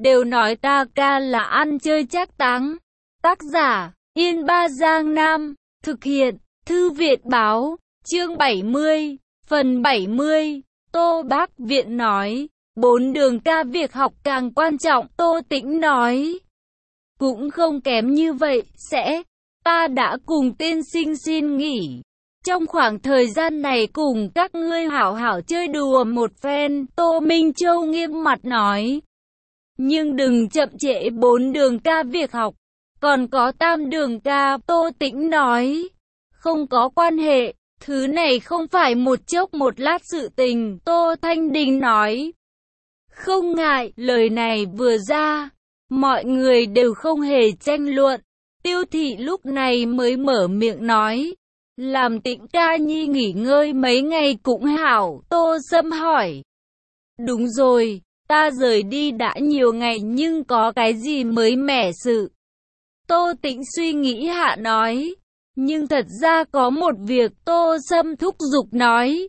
đều nói ta ca là ăn chơi trác táng. Tác giả, Yên Ba Giang Nam. Thực hiện, Thư viện báo, chương 70, phần 70. Tô Bác Viện nói, 4 đường ca việc học càng quan trọng. Tô Tĩnh nói, cũng không kém như vậy, ta đã cùng tiên sinh xin nghỉ. Trong khoảng thời gian này cùng các ngươi hảo hảo chơi đùa một phen. Tô Minh Châu nghiêm mặt nói, nhưng đừng chậm trễ 4 đường ca việc học, còn có 3 đường ca. Tô Tĩnh nói, không có quan hệ, thứ này không phải một chốc một lát sự tình. Tô Thanh Đình nói, không ngại. Lời này vừa ra, mọi người đều không hề tranh luận. Tiêu Thị lúc này mới mở miệng nói, làm Tĩnh ca nhi nghỉ ngơi mấy ngày cũng hảo. Tô Sâm hỏi, đúng rồi, ta rời đi đã nhiều ngày nhưng có cái gì mới mẻ sự? Tô Tĩnh suy nghĩ hạ nói, nhưng thật ra có một việc. Tô Sâm thúc giục nói.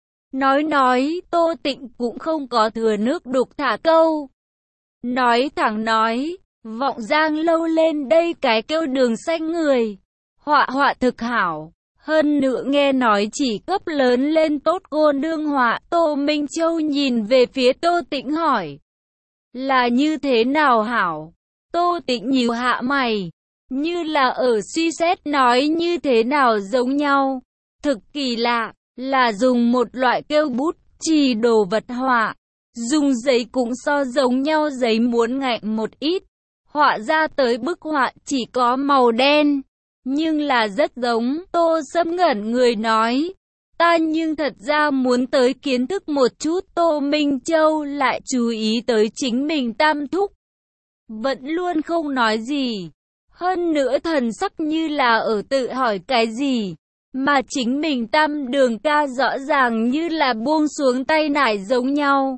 Tô Tĩnh cũng không có thừa nước đục thả câu. Nói thẳng nói, Vọng Giang lâu lên đây cái kêu Đường Xanh người, họa thực hảo. Hơn nữa nghe nói chỉ cấp lớn lên tốt cô nương họa. Tô Minh Châu nhìn về phía Tô Tĩnh hỏi, là như thế nào hảo? Tô Tĩnh nhíu hạ mày, như là ở suy xét nói như thế nào giống nhau. Thực kỳ lạ, là dùng một loại kêu bút chì đồ vật họa, dùng giấy cũng so giống nhau, giấy muốn ngạnh một ít, họa ra tới bức họa chỉ có màu đen, nhưng là rất giống. Tô Sâm ngẩn người nói, ta nhưng thật ra muốn tới kiến thức một chút. Tô Minh Châu lại chú ý tới chính mình tam thúc, vẫn luôn không nói gì, hơn nữa thần sắc như là ở tự hỏi cái gì, mà chính mình tam đường ca rõ ràng như là buông xuống tay nải giống nhau.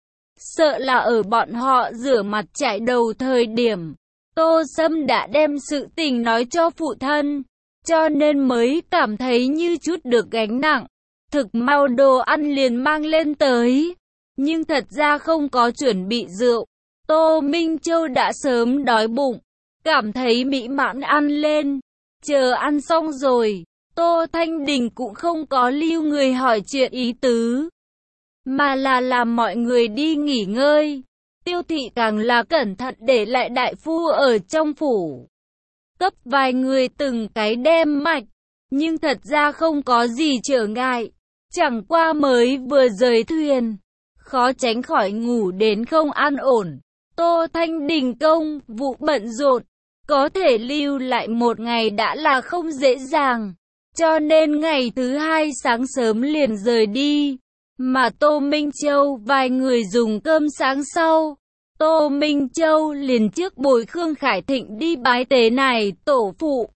Sợ là ở bọn họ rửa mặt chải đầu thời điểm, Tô Sâm đã đem sự tình nói cho phụ thân, cho nên mới cảm thấy như chút được gánh nặng. Thực mau đồ ăn liền mang lên tới, nhưng thật ra không có chuẩn bị rượu. Tô Minh Châu đã sớm đói bụng, cảm thấy mỹ mãn ăn lên. Chờ ăn xong rồi, Tô Thanh Đình cũng không có lưu người hỏi chuyện ý tứ, mà là làm mọi người đi nghỉ ngơi. Tiêu Thị càng là cẩn thận để lại đại phu ở trong phủ, cấp vài người từng cái đem mạch, nhưng thật ra không có gì trở ngại. Chẳng qua mới vừa rời thuyền, khó tránh khỏi ngủ đến không an ổn. Tô Thanh Đình công vụ bận rộn, có thể lưu lại một ngày đã là không dễ dàng, cho nên ngày thứ hai sáng sớm liền rời đi. Mà Tô Minh Châu vài người dùng cơm sáng sau, Tô Minh Châu liền trước bồi Khương Khải Thịnh đi bái tế này tổ phụ.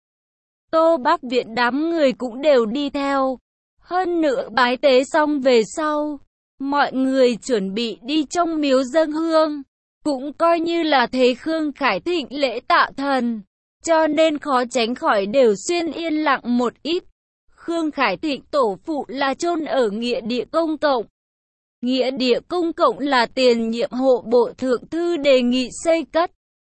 Tô Bác Viện đám người cũng đều đi theo. Hơn nữa bái tế xong về sau, mọi người chuẩn bị đi trong miếu dâng hương, cũng coi như là thế Khương Khải Thịnh lễ tạ thần, cho nên khó tránh khỏi đều xuyên yên lặng một ít. Khương Khải Thịnh tổ phụ là chôn ở nghĩa địa công cộng. Nghĩa địa công cộng là tiền nhiệm hộ bộ thượng thư đề nghị xây cất.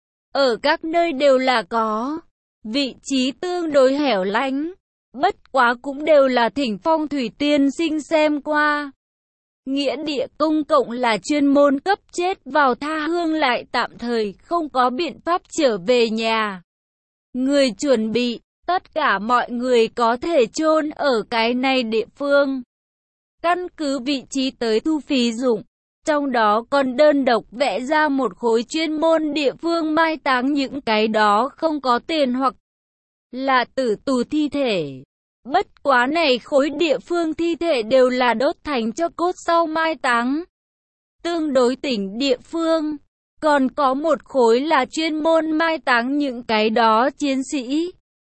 Ở các nơi đều là có, vị trí tương đối hẻo lánh, bất quá cũng đều là thỉnh phong thủy tiên sinh xem qua. Nghĩa địa công cộng là chuyên môn cấp chết vào tha hương lại tạm thời không có biện pháp trở về nhà. Người chuẩn bị, tất cả mọi người có thể chôn ở cái này địa phương. Căn cứ vị trí tới thu phí dụng, trong đó còn đơn độc vẽ ra một khối chuyên môn địa phương mai táng những cái đó không có tiền hoặc là tử tù thi thể. Bất quá này khối địa phương thi thể đều là đốt thành cho cốt sau mai táng. Tương đối tỉnh địa phương, còn có một khối là chuyên môn mai táng những cái đó chiến sĩ,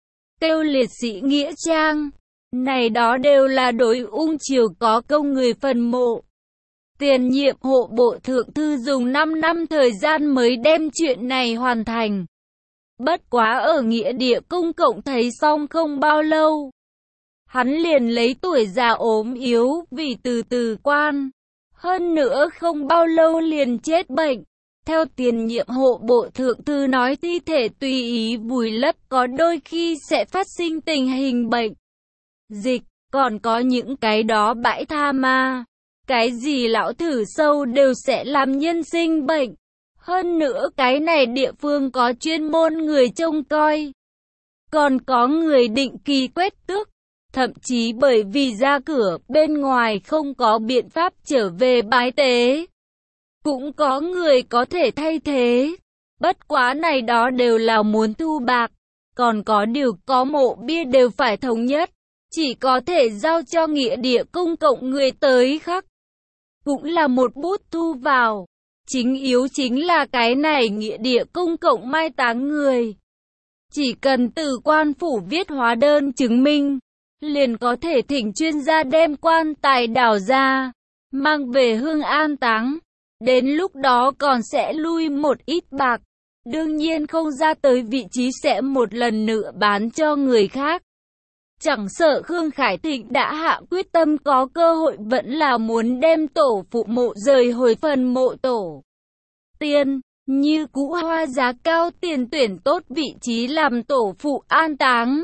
kêu liệt sĩ nghĩa trang. Này đó đều là đối ung triều có công người phần mộ. Tiền nhiệm hộ bộ thượng thư dùng 5 năm thời gian mới đem chuyện này hoàn thành. Bất quá ở nghĩa địa công cộng thấy xong không bao lâu, hắn liền lấy tuổi già ốm yếu vì từ từ quan. Hơn nữa không bao lâu liền chết bệnh. Theo tiền nhiệm hộ bộ thượng thư nói, thi thể tùy ý vùi lấp có đôi khi sẽ phát sinh tình hình bệnh dịch, còn có những cái đó bãi tha ma, cái gì lão thử sâu đều sẽ làm nhân sinh bệnh. Hơn nữa cái này địa phương có chuyên môn người trông coi, còn có người định kỳ quét tước, thậm chí bởi vì ra cửa bên ngoài không có biện pháp trở về bái tế, cũng có người có thể thay thế. Bất quá này đó đều là muốn thu bạc, còn có điều có mộ bia đều phải thống nhất, chỉ có thể giao cho nghĩa địa công cộng người tới khắc, cũng là một bút thu vào. Chính yếu chính là cái này nghĩa địa công cộng mai táng người, chỉ cần từ quan phủ viết hóa đơn chứng minh, liền có thể thỉnh chuyên gia đem quan tài đào ra, mang về hương an táng. Đến lúc đó còn sẽ lui một ít bạc, đương nhiên không ra tới vị trí sẽ một lần nữa bán cho người khác. Chẳng sợ Khương Khải Thịnh đã hạ quyết tâm có cơ hội vẫn là muốn đem tổ phụ mộ rời hồi phần mộ tổ tiên, như cũ hoa giá cao tiền tuyển tốt vị trí làm tổ phụ an táng.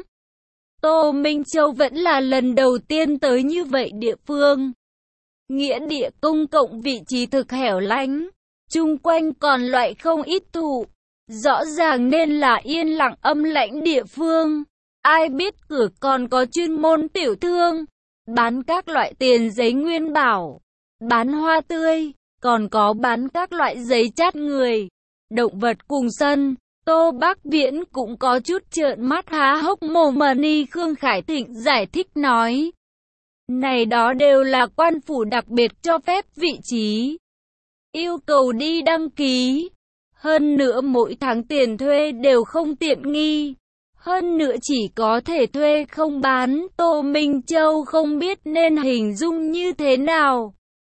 Tô Minh Châu vẫn là lần đầu tiên tới như vậy địa phương. Nghĩa địa công cộng vị trí thực hẻo lánh, chung quanh còn loại không ít thụ, rõ ràng nên là yên lặng âm lãnh địa phương. Ai biết cửa còn có chuyên môn tiểu thương, bán các loại tiền giấy nguyên bảo, bán hoa tươi, còn có bán các loại giấy chát người, động vật cùng sân. Tô Bác Viễn cũng có chút trợn mắt há hốc mồm. Khương Khải Thịnh giải thích nói, này đó đều là quan phủ đặc biệt cho phép vị trí, yêu cầu đi đăng ký. Hơn nữa mỗi tháng tiền thuê đều không tiện nghi, hơn nữa chỉ có thể thuê không bán. Tô Minh Châu không biết nên hình dung như thế nào.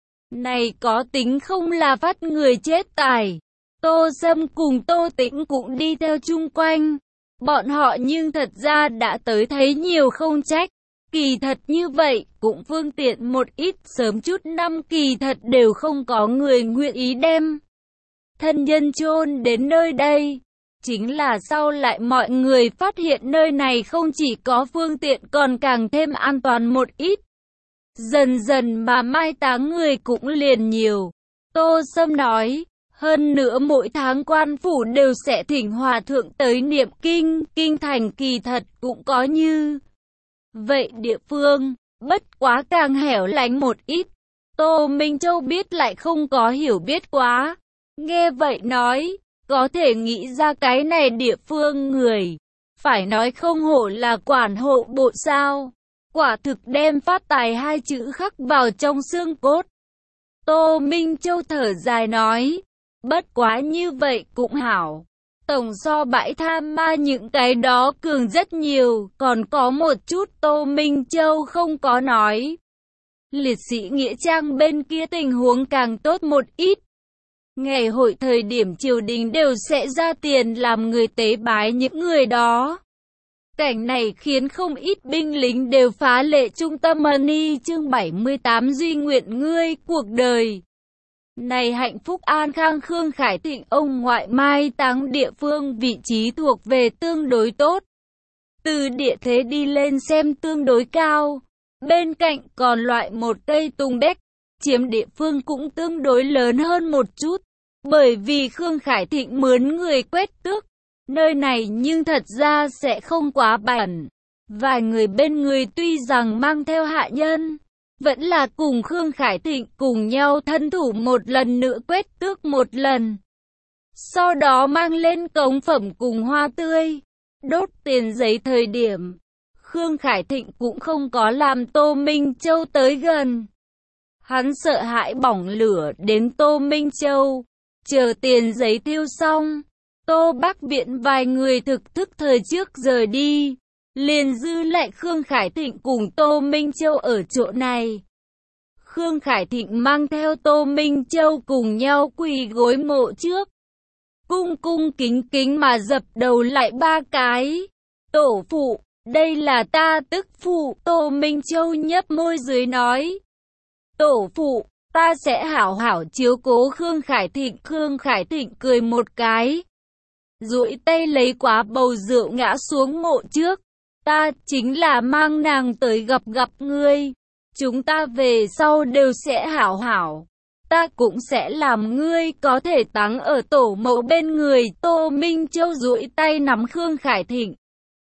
Này có tính không là phát người chết tài. Tô Sâm cùng Tô Tĩnh cũng đi theo chung quanh. Bọn họ nhưng thật ra đã tới thấy nhiều không trách. Kỳ thật như vậy cũng phương tiện một ít, sớm chút năm kỳ thật đều không có người nguyện ý đem thân nhân chôn đến nơi đây. Chính là sau lại mọi người phát hiện nơi này không chỉ có phương tiện còn càng thêm an toàn một ít. Dần dần mà mai táng người cũng liền nhiều. Tô Sâm nói, hơn nữa mỗi tháng quan phủ đều sẽ thỉnh hòa thượng tới niệm kinh, kinh thành kỳ thật cũng có như vậy địa phương, bất quá càng hẻo lánh một ít. Tô Minh Châu biết lại không có hiểu biết quá. Nghe vậy nói, có thể nghĩ ra cái này địa phương người, phải nói không hổ là quản hộ bộ sao. Quả thực đem phát tài hai chữ khắc vào trong xương cốt. Tô Minh Châu thở dài nói, bất quá như vậy cũng hảo. Tổng so bãi tham ma những cái đó cường rất nhiều, còn có một chút Tô Minh Châu không có nói. Liệt sĩ nghĩa trang bên kia tình huống càng tốt một ít. Ngày hội thời điểm triều đình đều sẽ ra tiền làm người tế bái những người đó. Cảnh này khiến không ít binh lính đều phá lệ trung tâm. Chương 78 Duy nguyện ngươi cuộc đời. Này hạnh phúc an khang. Khương Khải Thịnh ông ngoại mai táng địa phương vị trí thuộc về tương đối tốt. Từ địa thế đi lên xem tương đối cao. Bên cạnh còn loại một cây tùng bách, chiếm địa phương cũng tương đối lớn hơn một chút. Bởi vì Khương Khải Thịnh mướn người quét tước nơi này nhưng thật ra sẽ không quá bẩn. Vài người bên người tuy rằng mang theo hạ nhân, vẫn là cùng Khương Khải Thịnh cùng nhau thân thủ một lần nữa quét tước một lần. Sau đó mang lên cống phẩm cùng hoa tươi, đốt tiền giấy. Thời điểm Khương Khải Thịnh cũng không có làm Tô Minh Châu tới gần. Hắn sợ hãi bỏng lửa đến Tô Minh Châu. Chờ tiền giấy thiêu xong, Tô Bác Viễn vài người thực thức thời trước rời đi, liền dư lại Khương Khải Thịnh cùng Tô Minh Châu ở chỗ này. Khương Khải Thịnh mang theo Tô Minh Châu cùng nhau quỳ gối mộ trước, cung cung kính kính mà dập đầu lại ba cái. Tổ phụ, đây là ta tức phụ. Tô Minh Châu nhấp môi dưới nói, tổ phụ, Ta sẽ hảo hảo chiếu cố Khương Khải Thịnh. Khương Khải Thịnh cười một cái, duỗi tay lấy quá bầu rượu ngã xuống mộ trước. Ta chính là mang nàng tới gặp ngươi. Chúng ta về sau đều sẽ hảo hảo. Ta cũng sẽ làm ngươi có thể táng ở tổ mẫu bên người. Tô Minh Châu duỗi tay nắm Khương Khải Thịnh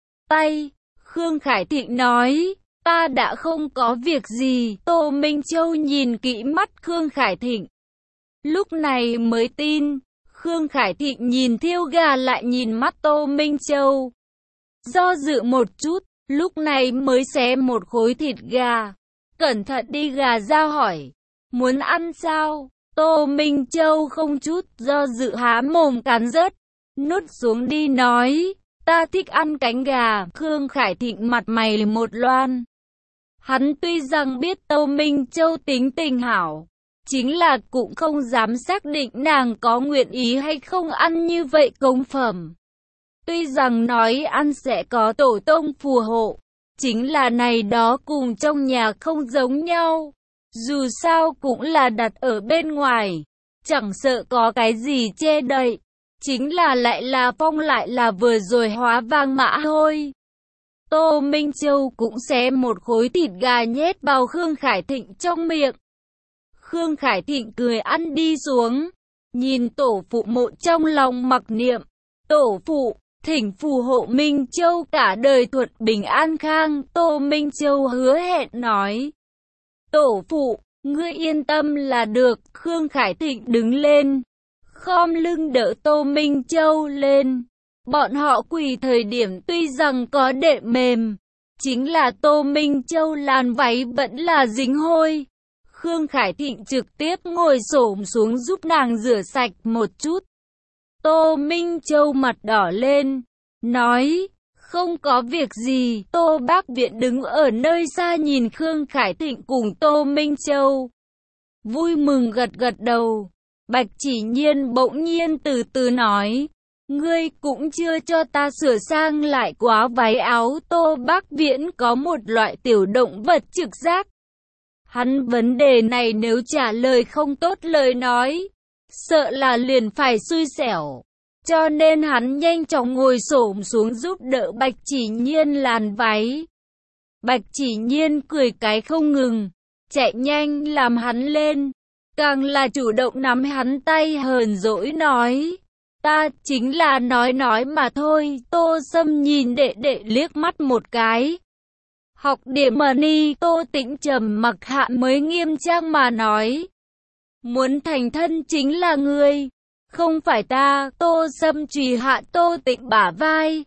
tay. Khương Khải Thịnh nói, ta đã không có việc gì. Tô Minh Châu nhìn kỹ mắt Khương Khải Thịnh, lúc này mới tin. Khương Khải Thịnh nhìn thiêu gà lại nhìn mắt Tô Minh Châu, do dự một chút, lúc này mới xé một khối thịt gà. Cẩn thận đi gà ra hỏi, muốn ăn sao? Tô Minh Châu không chút do dự há mồm cắn rớt, nuốt xuống đi nói, ta thích ăn cánh gà. Khương Khải Thịnh mặt mày một loan. Hắn tuy rằng biết Tô Minh Châu tính tình hảo, chính là cũng không dám xác định nàng có nguyện ý hay không ăn như vậy cống phẩm. Tuy rằng nói ăn sẽ có tổ tông phù hộ, chính là này đó cùng trong nhà không giống nhau. Dù sao cũng là đặt ở bên ngoài, chẳng sợ có cái gì che đậy. Chính là lại là phong lại là vừa rồi hóa vàng mã thôi. Tô Minh Châu cũng xé một khối thịt gà nhét vào Khương Khải Thịnh trong miệng. Khương Khải Thịnh cười ăn đi xuống, nhìn tổ phụ mộ trong lòng mặc niệm, tổ phụ, thỉnh phù hộ Minh Châu cả đời thuận bình an khang. Tô Minh Châu hứa hẹn nói, tổ phụ, ngươi yên tâm là được. Khương Khải Thịnh đứng lên, khom lưng đỡ Tô Minh Châu lên. Bọn họ quỳ thời điểm tuy rằng có đệm mềm, chính là Tô Minh Châu làn váy vẫn là dính hôi. Khương Khải Thịnh trực tiếp ngồi xổm xuống giúp nàng rửa sạch một chút. Tô Minh Châu mặt đỏ lên, nói, không có việc gì. Tô Bác Viện đứng ở nơi xa nhìn Khương Khải Thịnh cùng Tô Minh Châu, vui mừng gật gật đầu. Bạch Chỉ Nhiên bỗng nhiên từ từ nói, ngươi cũng chưa cho ta sửa sang lại quá váy áo. Tô Bác Viễn có một loại tiểu động vật trực giác. Hắn vấn đề này nếu trả lời không tốt lời nói, sợ là liền phải xui xẻo. Cho nên hắn nhanh chóng ngồi xổm xuống giúp đỡ Bạch Chỉ Nhiên làn váy. Bạch Chỉ Nhiên cười cái không ngừng, chạy nhanh làm hắn lên, càng là chủ động nắm hắn tay hờn dỗi nói, ta chính là nói mà thôi. Tô Sâm nhìn đệ đệ liếc mắt một cái. Học điểm mà ni. Tô Tĩnh trầm mặc hạ mới nghiêm trang mà nói, muốn thành thân chính là ngươi, không phải ta. Tô Sâm chùy hạ Tô Tĩnh bả vai.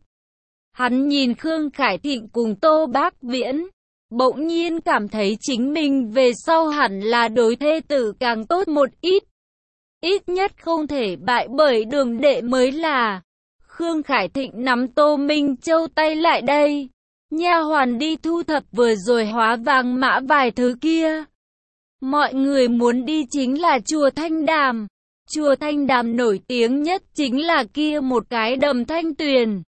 Hắn nhìn Khương Khải Thịnh cùng Tô Bác Viễn, bỗng nhiên cảm thấy chính mình về sau hẳn là đối thê tử càng tốt một ít. Ít nhất không thể bại bởi Đường đệ mới là. Khương Khải Thịnh nắm Tô Minh Châu tay lại đây. Nha hoàn đi thu thập vừa rồi hóa vàng mã vài thứ kia. Mọi người muốn đi chính là chùa Thanh Đàm. Chùa Thanh Đàm nổi tiếng nhất chính là kia một cái đầm Thanh Tuyền.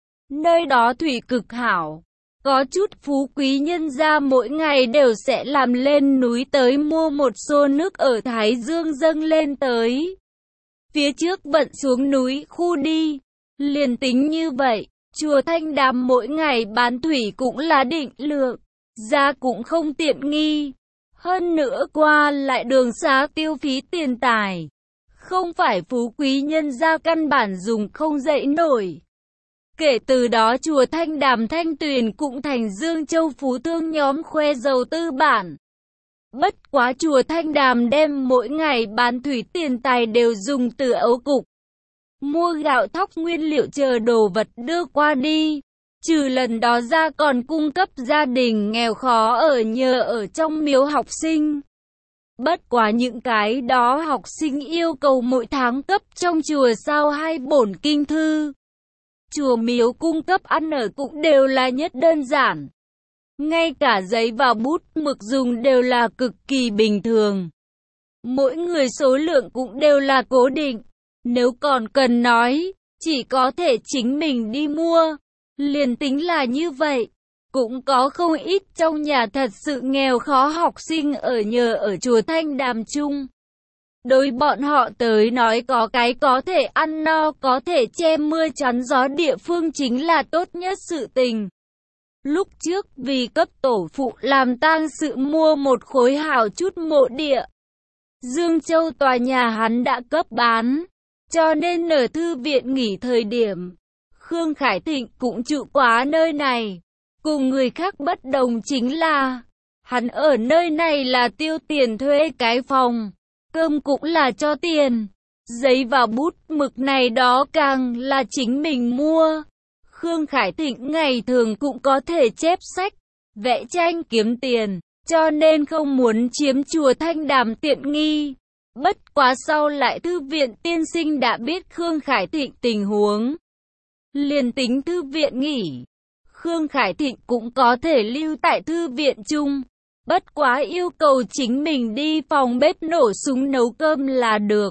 Nơi đó thủy cực hảo. Có chút phú quý nhân gia mỗi ngày đều sẽ làm lên núi tới mua một xô nước ở Thái Dương dâng lên tới phía trước vận xuống núi khu đi. Liền tính như vậy, chùa Thanh Đàm mỗi ngày bán thủy cũng là định lượng, giá cũng không tiện nghi. Hơn nữa qua lại đường xá tiêu phí tiền tài, không phải phú quý nhân gia căn bản dùng không dậy nổi. Kể từ đó chùa Thanh Đàm Thanh Tuyền cũng thành Dương Châu phú thương nhóm khoe giàu tư bản. Bất quá chùa Thanh Đàm đem mỗi ngày bán thủy tiền tài đều dùng từ ấu cục, mua gạo thóc nguyên liệu chờ đồ vật đưa qua đi. Trừ lần đó ra còn cung cấp gia đình nghèo khó ở nhờ ở trong miếu học sinh. Bất quá những cái đó học sinh yêu cầu mỗi tháng cấp trong chùa sao 2 bổn kinh thư. Chùa miếu cung cấp ăn ở cũng đều là nhất đơn giản. Ngay cả giấy và bút mực dùng đều là cực kỳ bình thường. Mỗi người số lượng cũng đều là cố định. Nếu còn cần nói, chỉ có thể chính mình đi mua. Liền tính là như vậy, cũng có không ít trong nhà thật sự nghèo khó học sinh ở nhờ ở chùa Thanh Đàm chung. Đối bọn họ tới nói có cái có thể ăn no, có thể che mưa chắn gió địa phương chính là tốt nhất sự tình. Lúc trước vì cấp tổ phụ làm tang sự mua một khối hảo chút mộ địa. Dương Châu tòa nhà hắn đã cấp bán, cho nên ở thư viện nghỉ thời điểm, Khương Khải Thịnh cũng trụ quá nơi này. Cùng người khác bất đồng chính là, hắn ở nơi này là tiêu tiền thuê cái phòng, cơm cũng là cho tiền, giấy và bút mực này đó càng là chính mình mua. Khương Khải Thịnh ngày thường cũng có thể chép sách, vẽ tranh kiếm tiền, cho nên không muốn chiếm chùa Thanh Đàm tiện nghi. Bất quá sau lại thư viện tiên sinh đã biết Khương Khải Thịnh tình huống, liền tính thư viện nghỉ, Khương Khải Thịnh cũng có thể lưu tại thư viện chung. Bất quá yêu cầu chính mình đi phòng bếp nổ súng nấu cơm là được.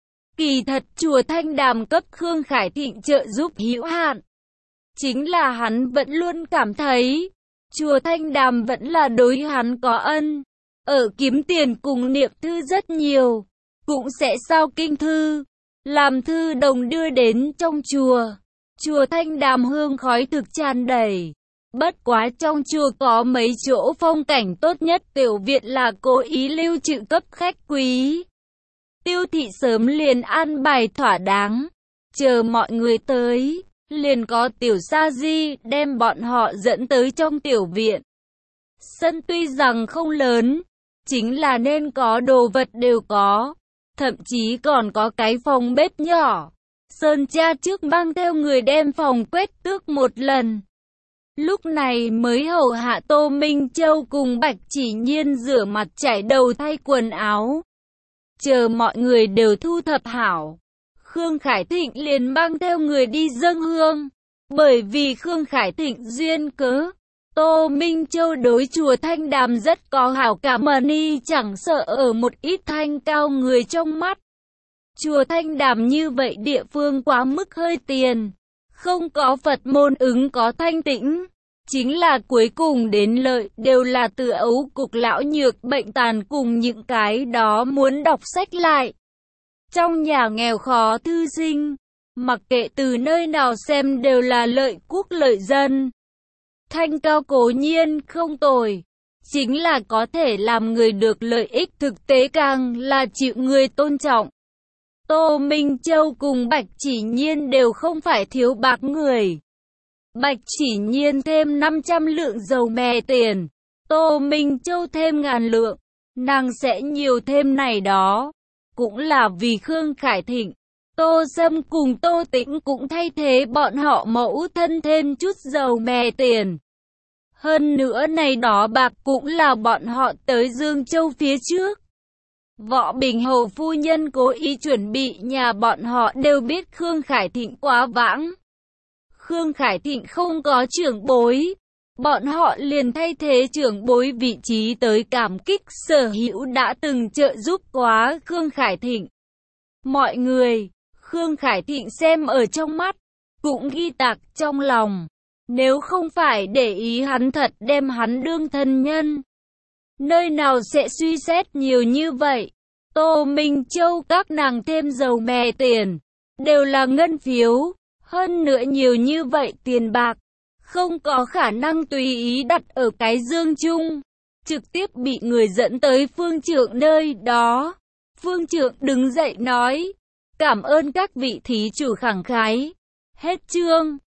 Kỳ thật chùa Thanh Đàm cấp Khương Khải Thịnh trợ giúp hữu hạn. Chính là hắn vẫn luôn cảm thấy, chùa Thanh Đàm vẫn là đối hắn có ân. Ở kiếm tiền cùng niệm thư rất nhiều, cũng sẽ sao kinh thư, làm thư đồng đưa đến trong chùa. Chùa Thanh Đàm hương khói thực tràn đầy. Bất quá trong chùa có mấy chỗ phong cảnh tốt nhất, tiểu viện là cố ý lưu trữ cấp khách quý. Tiêu thị sớm liền an bài thỏa đáng, chờ mọi người tới, liền có tiểu sa di đem bọn họ dẫn tới trong tiểu viện. Sân tuy rằng không lớn, chính là nên có đồ vật đều có, thậm chí còn có cái phòng bếp nhỏ. Sơn cha trước mang theo người đem phòng quét tước một lần. Lúc này mới hầu hạ Tô Minh Châu cùng Bạch Chỉ Nhiên rửa mặt chải đầu thay quần áo. Chờ mọi người đều thu thập hảo, Khương Khải Thịnh liền mang theo người đi dâng hương. Bởi vì Khương Khải Thịnh duyên cớ, Tô Minh Châu đối chùa Thanh Đàm rất có hảo cảm, y chẳng sợ ở một ít thanh cao người trong mắt. Chùa Thanh Đàm như vậy địa phương quá mức hơi tiền, không có Phật môn ứng có thanh tĩnh. Chính là cuối cùng đến lợi đều là từ ấu cục lão nhược bệnh tàn cùng những cái đó muốn đọc sách lại. Trong nhà nghèo khó thư sinh, mặc kệ từ nơi nào xem đều là lợi quốc lợi dân. Thanh cao cố nhiên không tồi, chính là có thể làm người được lợi ích thực tế càng là chịu người tôn trọng. Tô Minh Châu cùng Bạch Chỉ Nhiên đều không phải thiếu bạc người. Bạch Chỉ Nhiên thêm 500 lượng dầu mè tiền, Tô Minh Châu thêm 1000 lượng, nàng sẽ nhiều thêm này đó. Cũng là vì Khương Khải Thịnh, Tô Sâm cùng Tô Tĩnh cũng thay thế bọn họ mẫu thân thêm chút dầu mè tiền. Hơn nữa này đó bạc cũng là bọn họ tới Dương Châu phía trước. Võ Bình Hầu phu nhân cố ý chuẩn bị nhà bọn họ đều biết Khương Khải Thịnh quá vãng. Khương Khải Thịnh không có trưởng bối, bọn họ liền thay thế trưởng bối vị trí tới cảm kích sở hữu đã từng trợ giúp quá Khương Khải Thịnh. Mọi người, Khương Khải Thịnh xem ở trong mắt, cũng ghi tạc trong lòng. Nếu không phải để ý hắn thật đem hắn đương thân nhân, nơi nào sẽ suy xét nhiều như vậy. Tô Minh Châu các nàng thêm dầu mè tiền, đều là ngân phiếu. Hơn nữa nhiều như vậy tiền bạc, không có khả năng tùy ý đặt ở cái dương chung, trực tiếp bị người dẫn tới phương trượng nơi đó. Phương trượng đứng dậy nói, cảm ơn các vị thí chủ khẳng khái. Hết chương.